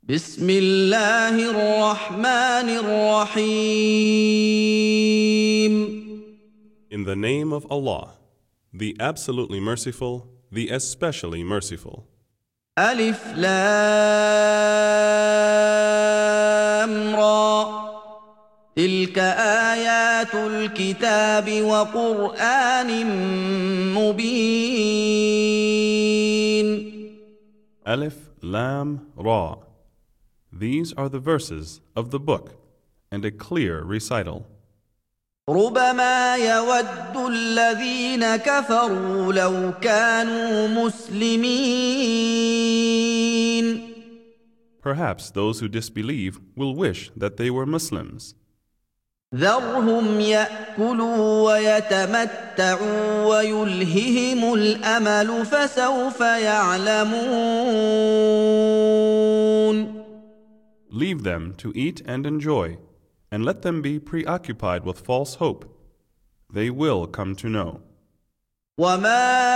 بسم الله الرحمن الرحيم. In the name of Allah, the absolutely merciful, the especially merciful. ألف لام را تلك آيات الكتاب وقرآن مبين. Alif, Lam, Ra. These are the verses of the book and a clear recital. ربما يود الذين كفروا لو كانوا مسلمين. Perhaps those who disbelieve will wish that they were Muslims. ذرهم يأكلوا ويتمتعوا ويلههم الأمل فسوف يعلمون. Leave them to eat and enjoy, and let them be preoccupied with false hope. They will come to know. وما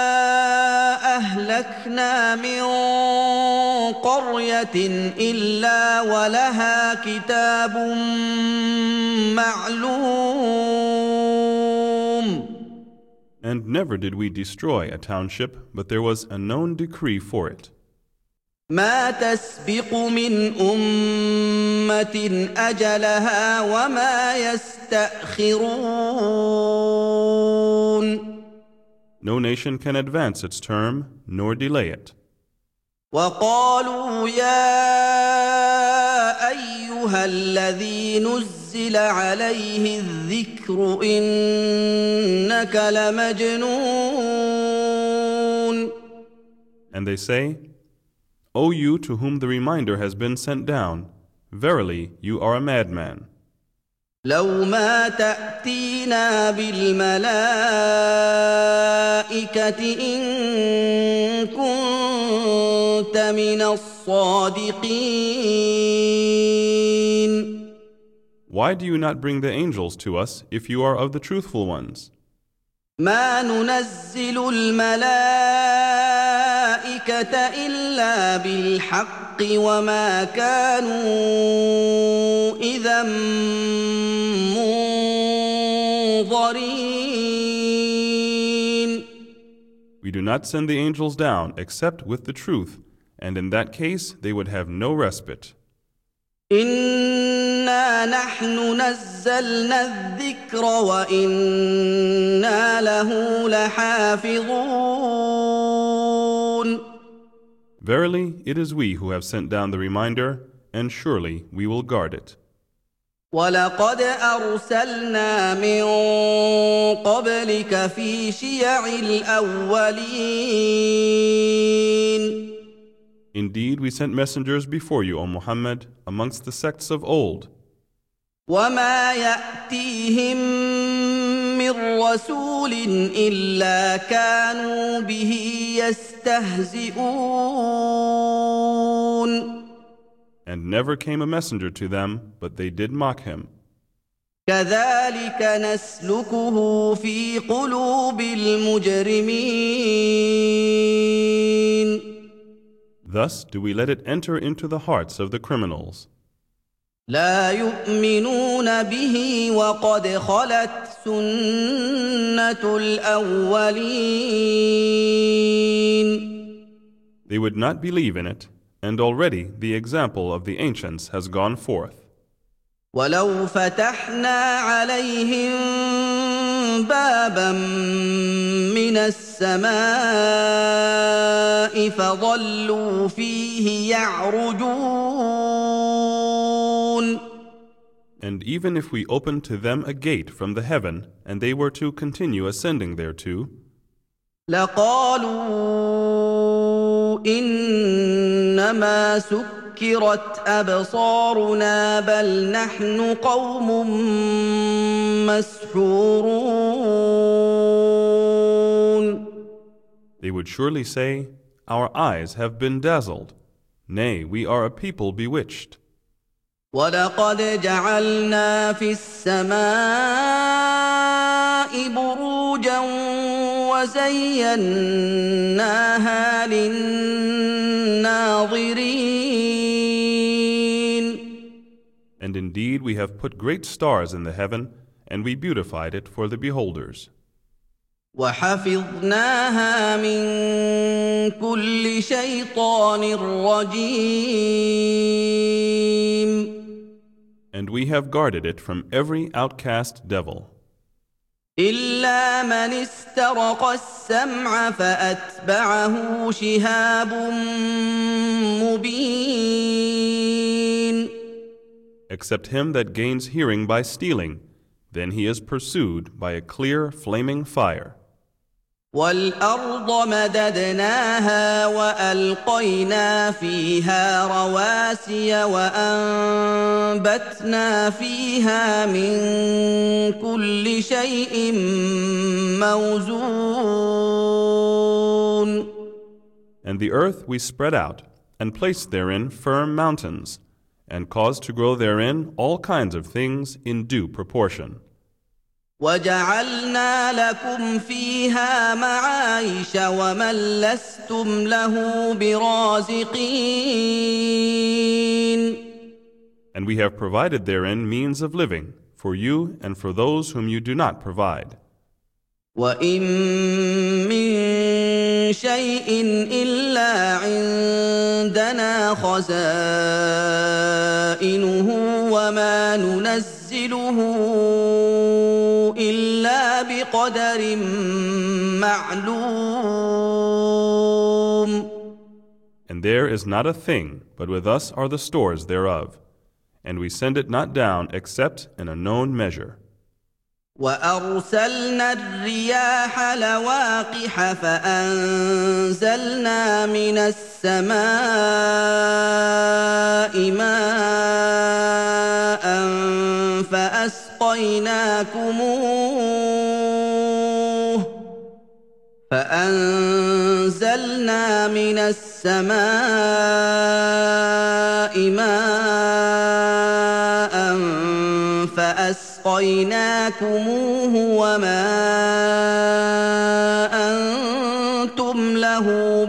أهلكنا من قرية إلا ولها كتاب معلوم. And never did we destroy a township, but there was a known decree for it. ما تسبق من أمة أجلها وما يستأخرون. No nation can advance its term, nor delay it. وقالوا يا أيها الذي نزل عليه الذكر إنك لمجنون. And they say, O you to whom the reminder has been sent down, verily you are a madman. لو ما تأتينا بالملائكة إن كنت من الصادقين. Why do you not bring the angels to us if you are of the truthful ones? ما ننزل الملائكة إلا بالحق وما كانوا إذا منظرين. We do not send the angels down except with the truth, and in that case they would have no respite. إنا نحن نزلنا الذكر وإنا له لحافظون. Verily, it is we who have sent down the reminder, and surely we will guard it. ولقد أرسلنا من قبلك في شيع الأولين. Indeed, we sent messengers before you, O Muhammad, amongst the sects of old. وما يأتيهم من رسول إلا كانوا به يستهزئون. And never came a messenger to them, but they did mock him. كذلك نسلكه في قلوب المجرمين. Thus do we let it enter into the hearts of the criminals. لا يؤمنون به وقد خلت سنة الأولين. They would not believe in it, and already the example of the ancients has gone forth. ولو فتحنا عليهم بابا من السماء فظلوا فيه يعرجون. And even if we opened to them a gate from the heaven, and they were to continue ascending thereto, لقالوا إنما سكرت أبصارنا بل نحن قوم مسحورون. they would surely say, Our eyes have been dazzled. Nay, we are a people bewitched. ولقد جعلنا في السماء بروجا وزيناها للناظرين. And indeed we have put great stars in the heaven, and we beautified it for the beholders. وحفظناها من كل شيطان رجيم And we have guarded it from every outcast devil, إلا من استرق السمع فأتبعه شهاب مبين except him that gains hearing by stealing. Then he is pursued by a clear flaming fire. والأرض مددناها وألقينا فيها رواسي وأنبتنا فيها من كل شيء موزون And the earth we spread out, and placed therein firm mountains, and caused to grow therein all kinds of things in due proportion. وجعلنا لكم فيها معايش ومن لستم له برازقين And we have provided therein means of living, for you and for those whom you do not provide. وإن من شيء إلا عندنا خزائنه وما ننزله إلا بقدر معلوم. And there is not a thing, but with us are the stores thereof, and we send it not down except in a known measure. وأرسلنا الرياح لواقح فأنزلنا من السماء ماء فأنزلنا من السماء ماء فأسقيناكموه وما أنتم له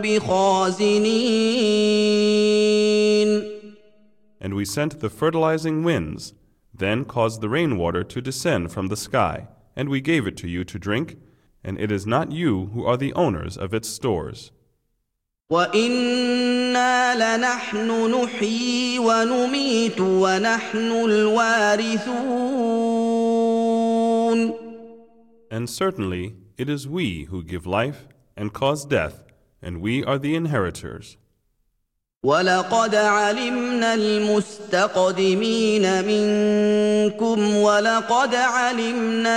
بخازنين. And we sent the fertilizing winds, then caused the rainwater to descend from the sky, and we gave it to you to drink, and it is not you who are the owners of its stores. وَإِنَّا لَنَحْنُ نُحْيِي وَنُمِيتُ وَنَحْنُ الْوَارِثُونَ. And certainly it is we who give life and cause death, and we are the inheritors. وَلَقَدْ عَلِمْنَا الْمُسْتَقْدِمِينَ مِنكُمْ وَلَقَدْ عَلِمْنَا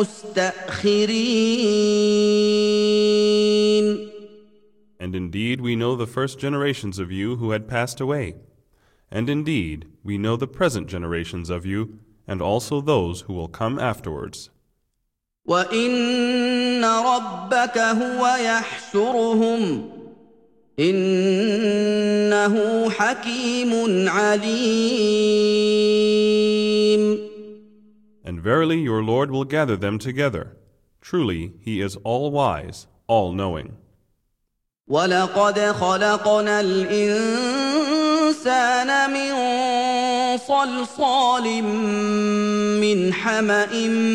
الْمُسْتَأْخِرِينَ. And indeed we know the first generations of you who had passed away. And indeed we know the present generations of you, and also those who will come afterwards. وَإِنَّ رَبَّكَ هُوَ يَحْشُرُهُمْ إِنَّهُ حَكِيمٌ عَلِيمٌ. And verily your Lord will gather them together. Truly he is all-wise, all-knowing. وَلَقَدْ خَلَقْنَا الْإِنسَانَ مِنْ صَلْصَالٍ مِّنْ حَمَإٍ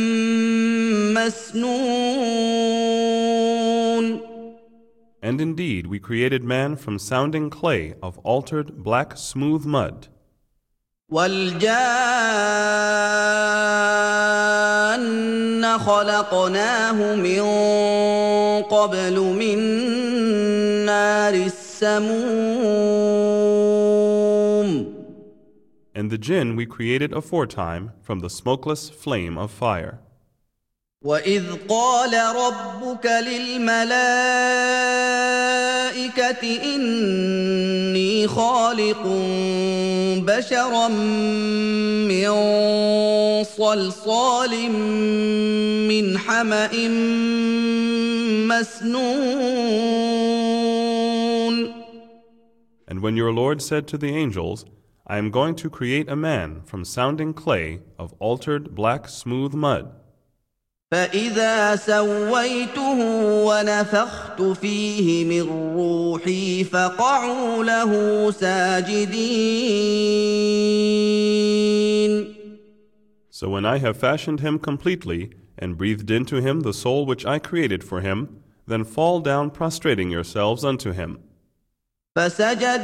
مَسْنُونٍ. And indeed we created man from sounding clay of altered black smooth mud. وَالْجَانَّ خَلَقْنَاهُ مِنْ قَبْلُ مِنْ نَارِ السَّمُومِ. And the jinn we created aforetime from the smokeless flame of fire. وَإِذْ قَالَ رَبُّكَ لِلْمَلَائِكَةِ إِنِّي خَالِقٌ بَشَرًا مِّن صَلْصَالٍ مِّنْ حَمَإٍ مسنون. And when your Lord said to the angels, I am going to create a man from sounding clay of altered black smooth mud. فَإِذَا سَوَّيْتُهُ وَنَفَخْتُ فِيهِ مِنْ رُوحِي فَقَعُوا لَهُ سَاجِدِينَ. So when I have fashioned him completely and breathed into him the soul which I created for him, then fall down prostrating yourselves unto him. فسجد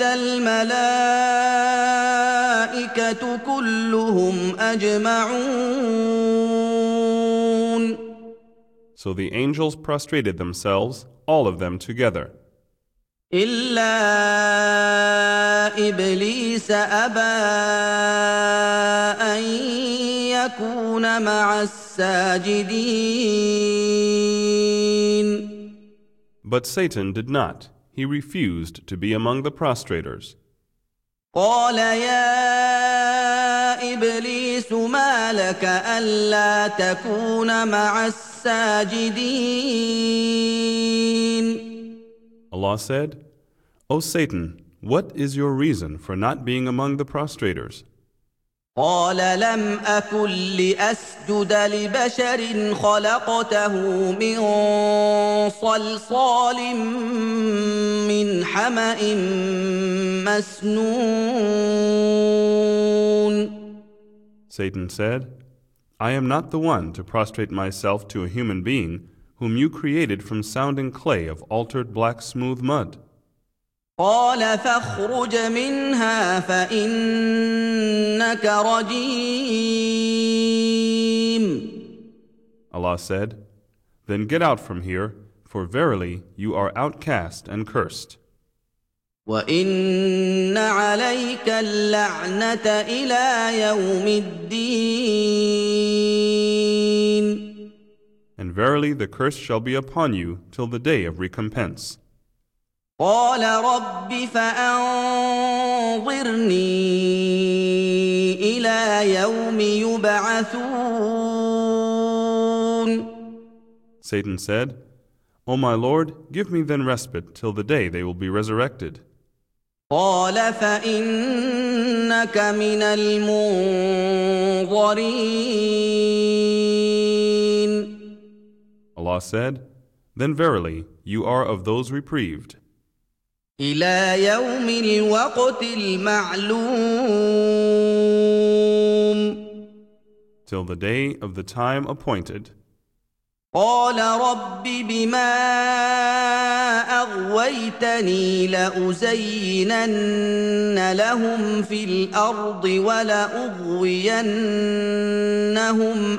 الملائكة كلهم أجمعون. So the angels prostrated themselves, all of them together. إلا إبليس أبى أن يكون مع الساجدين. But Satan did not. He refused to be among the prostrators. قال يا إبليس ما لك ألا تكون مع الساجدين. Allah said, O Satan, what is your reason for not being among the prostrators? قال لم أكن لأسجد لبشر خلقته من صلصال من حمأ مسنون. Satan said, I am not the one to prostrate myself to a human being whom you created from sounding clay of altered black smooth mud. قال فاخرج منها فإنك رجيم. Allah said, Then get out from here, for verily you are outcast and cursed. وإن عليك اللعنة إلى يوم الدين. And verily the curse shall be upon you till the day of recompense. قال رب فأنظرني إلى يوم يبعثون. Satan said, O my Lord, give me then respite till the day they will be resurrected. قال فإنك من المنظرين. Allah said, Then verily you are of those reprieved. إلى يوم الوقت المعلوم. Till the day of the time appointed. قال رب بما أغويتني لأزينن لهم في الأرض ولأغوينهم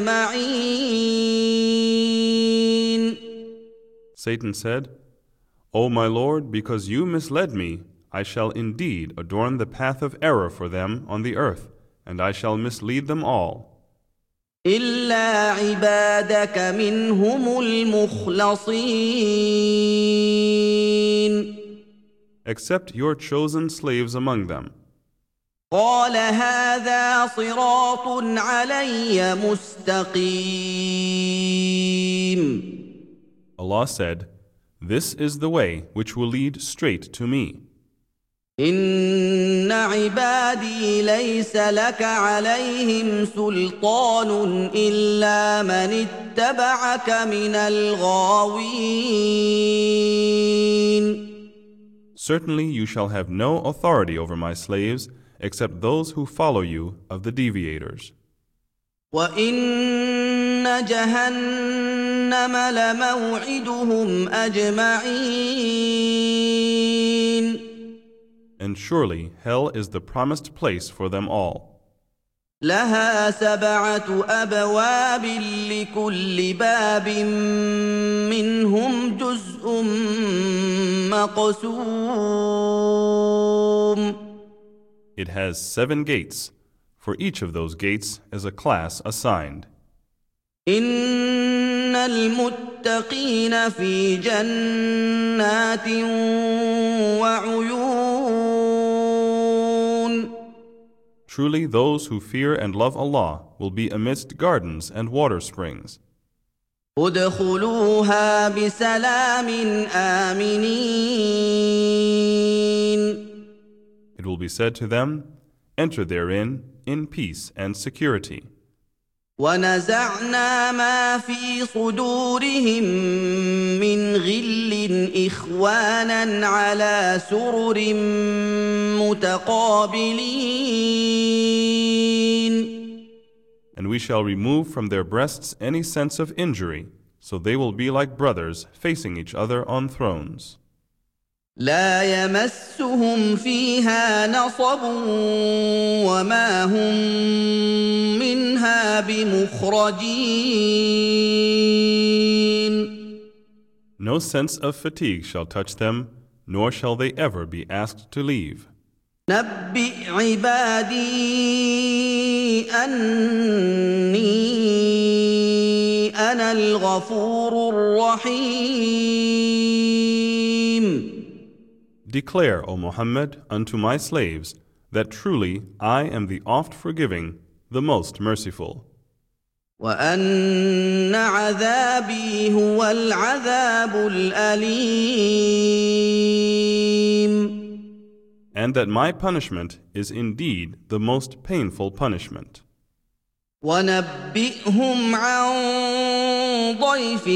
أجمعين. Satan said, O my Lord, because you misled me, I shall indeed adorn the path of error for them on the earth, and I shall mislead them all. إلا عبادك منهم المخلصين. Except your chosen slaves among them. قال هذا صراط علي مستقيم. Allah said, This is the way which will lead straight to me. إن عبادي ليس لك عليهم سلطان إلا من اتبعك من الغاوين. Certainly you shall have no authority over my slaves except those who follow you of the deviators. وإن جهنم لموعدهم أجمعين. And surely hell is the promised place for them all. لها 7 أبواب لكل باب منهم جزء مقسوم. It has 7 gates. For each of those gates is a class assigned. إن المتقين في جنات وعيون. Truly those who fear and love Allah will be amidst gardens and water springs. ادخلوها بسلام آمنين. It will be said to them, Enter therein in peace and security. ونزعنا ما في صدورهم من غل إخوانا على سرر متقابلين. And we shall remove from their breasts any sense of injury, so they will be like brothers facing each other on thrones. لا يمسهم فيها نصب وما هم منها بمخرجين. No sense of fatigue shall touch them, nor shall they ever be asked to leave. نبئ عبادي أني أنا الغفور الرحيم. Declare, O Muhammad, unto my slaves that truly I am the oft-forgiving, the most merciful. وأن عذابي هو العذاب الأليم. And that my punishment is indeed the most painful punishment. ونبئهم عن ضيف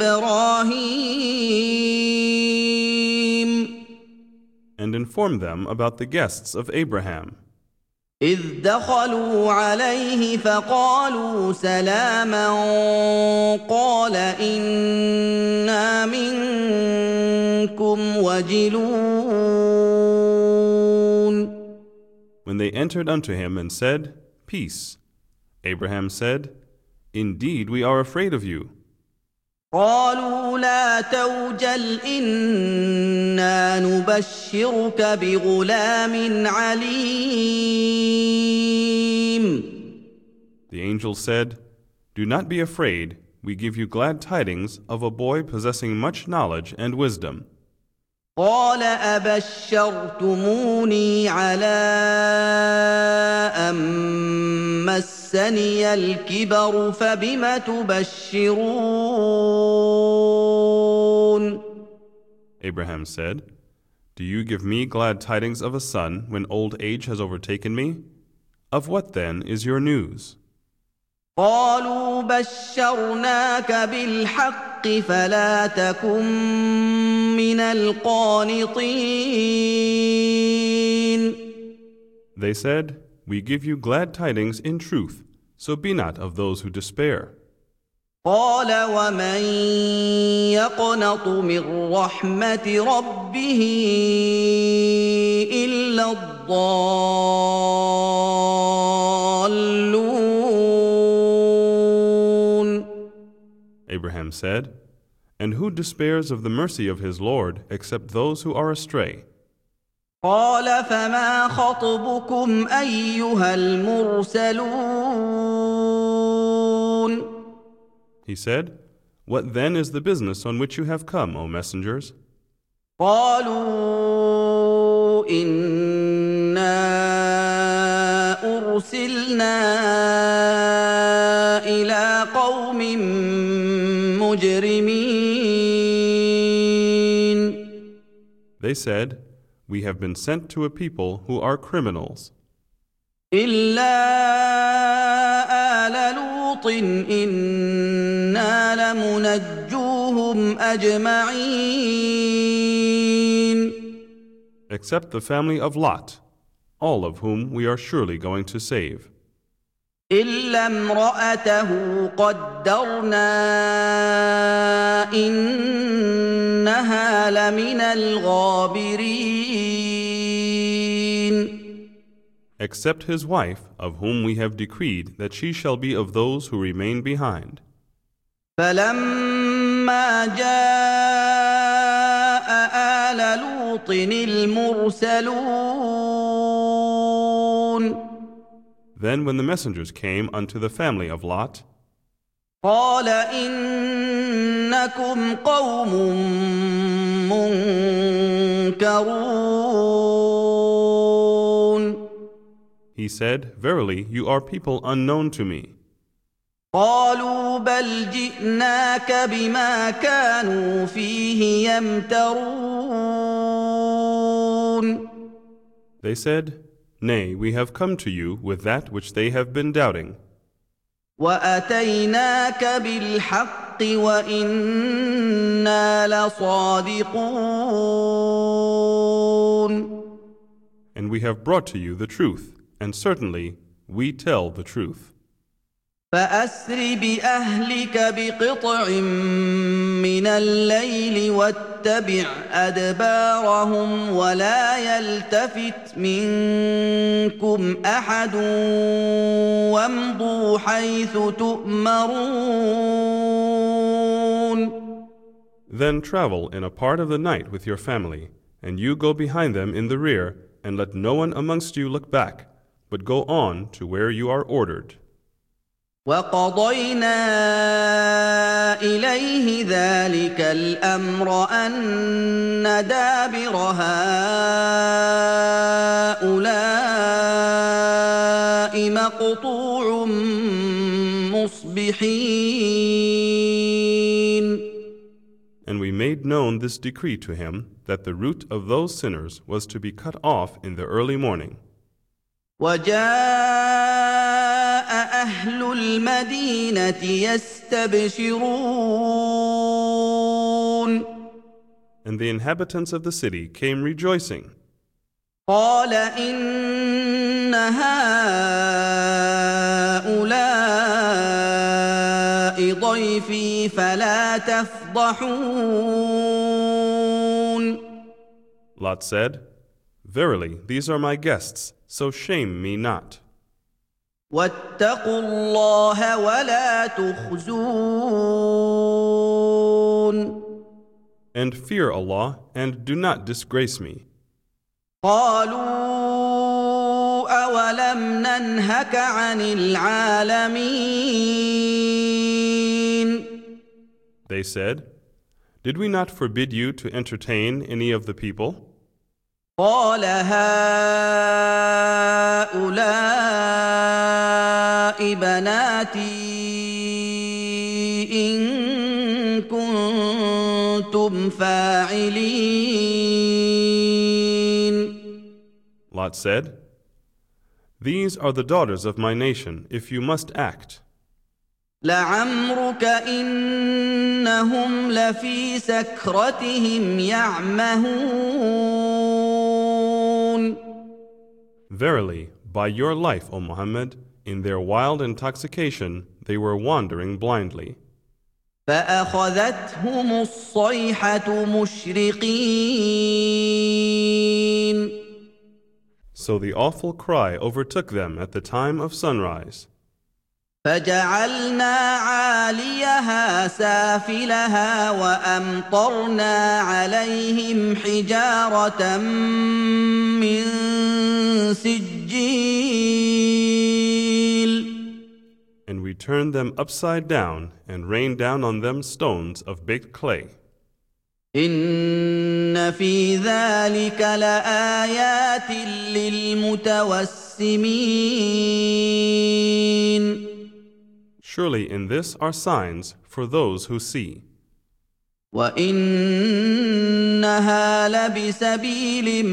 إبراهيم. And inform them about the guests of Abraham. إذ دخلوا عليه فقالوا سلاما قال إنا منكم وجلون. When they entered unto him and said, Peace, Abraham said, Indeed we are afraid of you. قالوا لا توجل إنا نبشرك بغلام عليم. The angel said, Do not be afraid, we give you glad tidings of a boy possessing much knowledge and wisdom. قال أبشرتموني على أن مسني الكبر فبم تبشرون. Abraham said, Do you give me glad tidings of a son when old age has overtaken me? Of what then is your news? قالوا بشرناك بالحق فلا تكن من القانطين. They said, We give you glad tidings in truth, so be not of those who despair. قال ومن يقنط من رحمة ربه إلا الضالون. Abraham said, And who despairs of the mercy of his Lord except those who are astray? قال فما خطبكم أيها المرسلون. He said, What then is the business on which you have come, O messengers? قالوا إنا أرسلنا إلى قوم مجرمين. They said, We have been sent to a people who are criminals. إلا آل لوط إنا لمنجوهم أجمعين. Except the family of Lot, all of whom we are surely going to save. إلا امرأته قدرنا إنها لمن الغابرين. Except his wife, of whom we have decreed that she shall be of those who remain behind. فلما جاء آل لوط المرسلون. Then when the messengers came unto the family of Lot, قال إنكم قوم منكرون. he said, Verily, you are people unknown to me. قالوا بل جئناك بما كانوا فيه يمترون. They said, Nay, we have come to you with that which they have been doubting. وأتيناك بالحق وإنا لصادقون. And we have brought to you the truth, and certainly we tell the truth. فأسر بأهلك بقطع من الليل واتبع أدبارهم ولا يلتفت منكم أحد وامضوا حيث تؤمرون. Then travel in a part of the night with your family, and you go behind them in the rear, and let no one amongst you look back, but go on to where you are ordered. وقضينا إليه ذلك الأمر أن دابر هؤلاء مقطوع مصبحين. And we made known this decree to him, that the root of those sinners was to be cut off in the early morning. وجاء أهل المدينة يستبشرون. And the inhabitants of the city came rejoicing. قال إن هؤلاء ضيفي فلا تفضحون. Lot said, Verily, these are my guests, so shame me not. واتقوا الله ولا تخزون. And fear Allah, and do not disgrace me. قالوا أولم ننهك عن العالمين. They said, Did we not forbid you to entertain any of the people? قال هؤلاء بناتي إن كنتم فاعلين. Lot said, These are the daughters of my nation, if you must act. لعمرك إنهم لفي سكرتهم يعمهون. Verily, by your life, O Muhammad, in their wild intoxication, they were wandering blindly. فأخذتهم الصيحة مشرقين. So the awful cry overtook them at the time of sunrise. فجعلنا عاليها سافلها وأمطرنا عليهم حجارة من سجيل. And we turned them upside down and rained down on them stones of baked clay. إن في ذلك لآيات للمتوسمين. Surely in this are signs for those who see. وإنها لبسبيل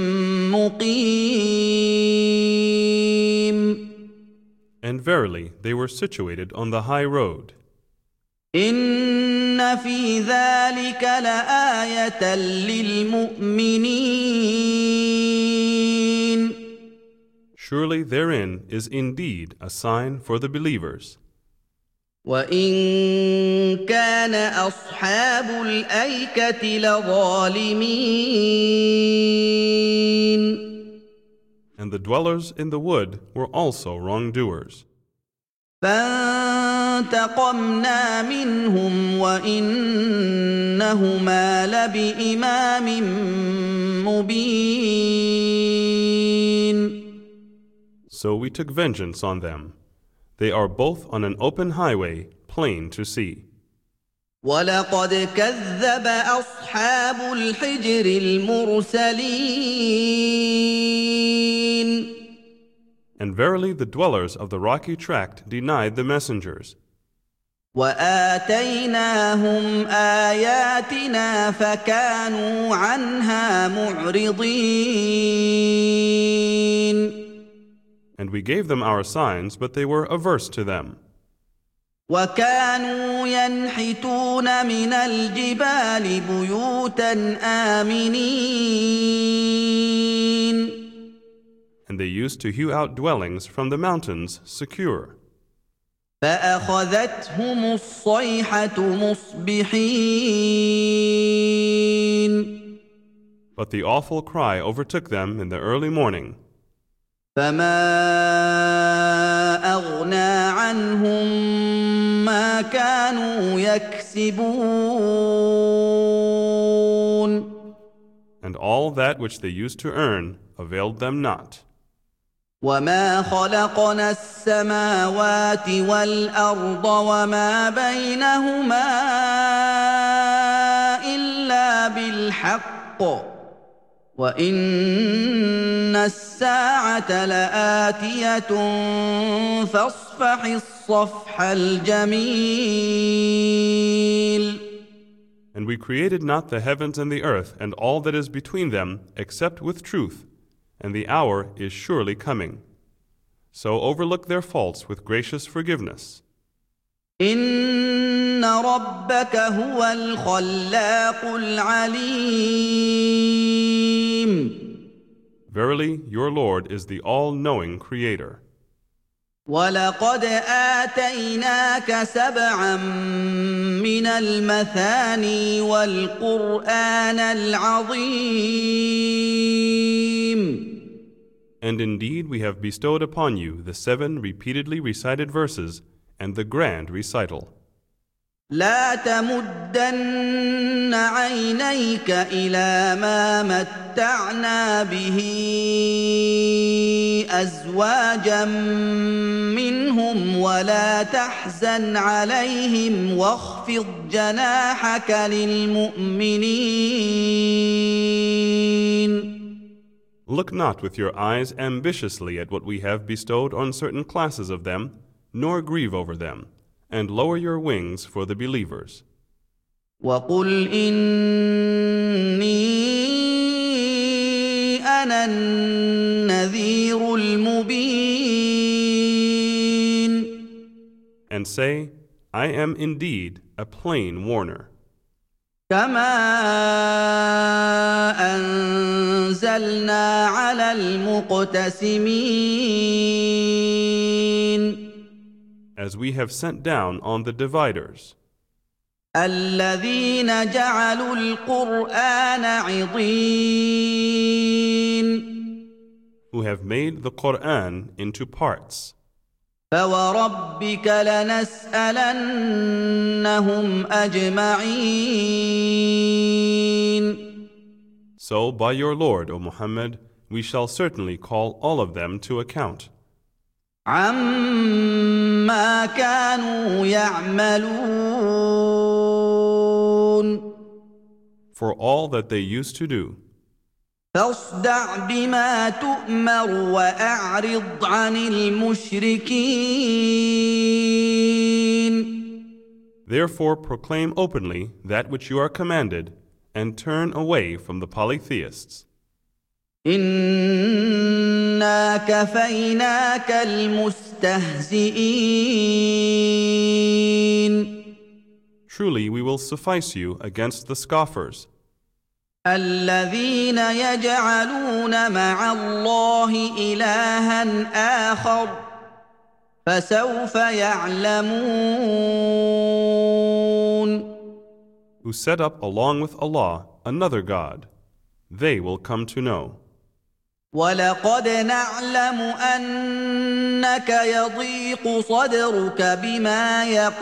مقيم. And verily they were situated on the high road. إن في ذلك لآية للمؤمنين. Surely therein is indeed a sign for the believers. وإن كان أصحاب الأيكة لظالمين. And the dwellers in the wood were also wrongdoers. فانتقمنا منهم وإنهما لبإمام مبين. So we took vengeance on them. They are both on an open highway, plain to see. ولقد كذب أصحاب الحجر المرسلين. And verily the dwellers of the rocky tract denied the messengers. وآتيناهم آياتنا فكانوا عنها معرضين. And we gave them our signs, but they were averse to them. وكانوا ينحتون من الجبال بيوتا آمنين. And they used to hew out dwellings from the mountains secure. فأخذتهم الصيحة مصبحين But the awful cry overtook them in the early morning. فما أغنى عنهم ما كانوا يكسبون And all that which they used to earn availed them not. وما خلقنا السماوات والأرض وما بينهما إلا بالحق وإن الساعة لآتية فاصفح الصفح الجميل And we created not the heavens and the earth and all that is between them except with truth, and the hour is surely coming. So overlook their faults with gracious forgiveness. إن ربك هو الخلاق العليم Verily, your Lord is the all-knowing Creator. ولقد آتيناك سبعا من المثاني والقرآن العظيم And indeed we have bestowed upon you the 7 repeatedly recited verses and the grand recital. لا تمدن عينيك إلى ما متعنا به أزواجا منهم ولا تحزن عليهم واخفض جناحك للمؤمنين. Look not with your eyes ambitiously at what we have bestowed on certain classes of them, nor grieve over them, and lower your wings for the believers. وقل إني أنا النذير المبين. And say, I am indeed a plain warner. كما أنزلنا على المقتسمين. As we have sent down on the dividers, الذين جعلوا القرآن عضين. who have made the Qur'an into parts. فوربك لنسألنهم أجمعين. So by your Lord, O Muhammad, we shall certainly call all of them to account. عما كانوا يعملون. For all that they used to do. فاصدع بما تؤمر وأعرض عن المشركين. Therefore proclaim openly that which you are commanded, and turn away from the polytheists. إنا كفيناك المستهزئين. Truly we will suffice you against the scoffers. الذين يجعلون مع الله إلها آخر فسوف يعلمون. Who set up along with Allah another God. They will come to know. ولقد نعلم أنك يضيق صدرك بما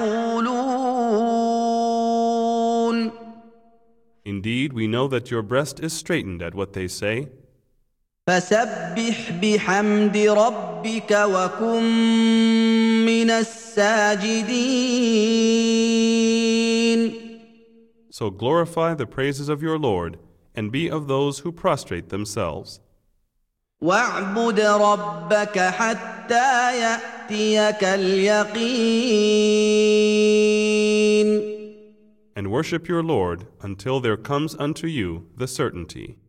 يقولون. Indeed, we know that your breast is straitened at what they say. فسبح بحمد ربك وكن من الساجدين. So glorify the praises of your Lord, and be of those who prostrate themselves. واعبد ربك حتى يأتيك اليقين. And worship your Lord until there comes unto you the certainty.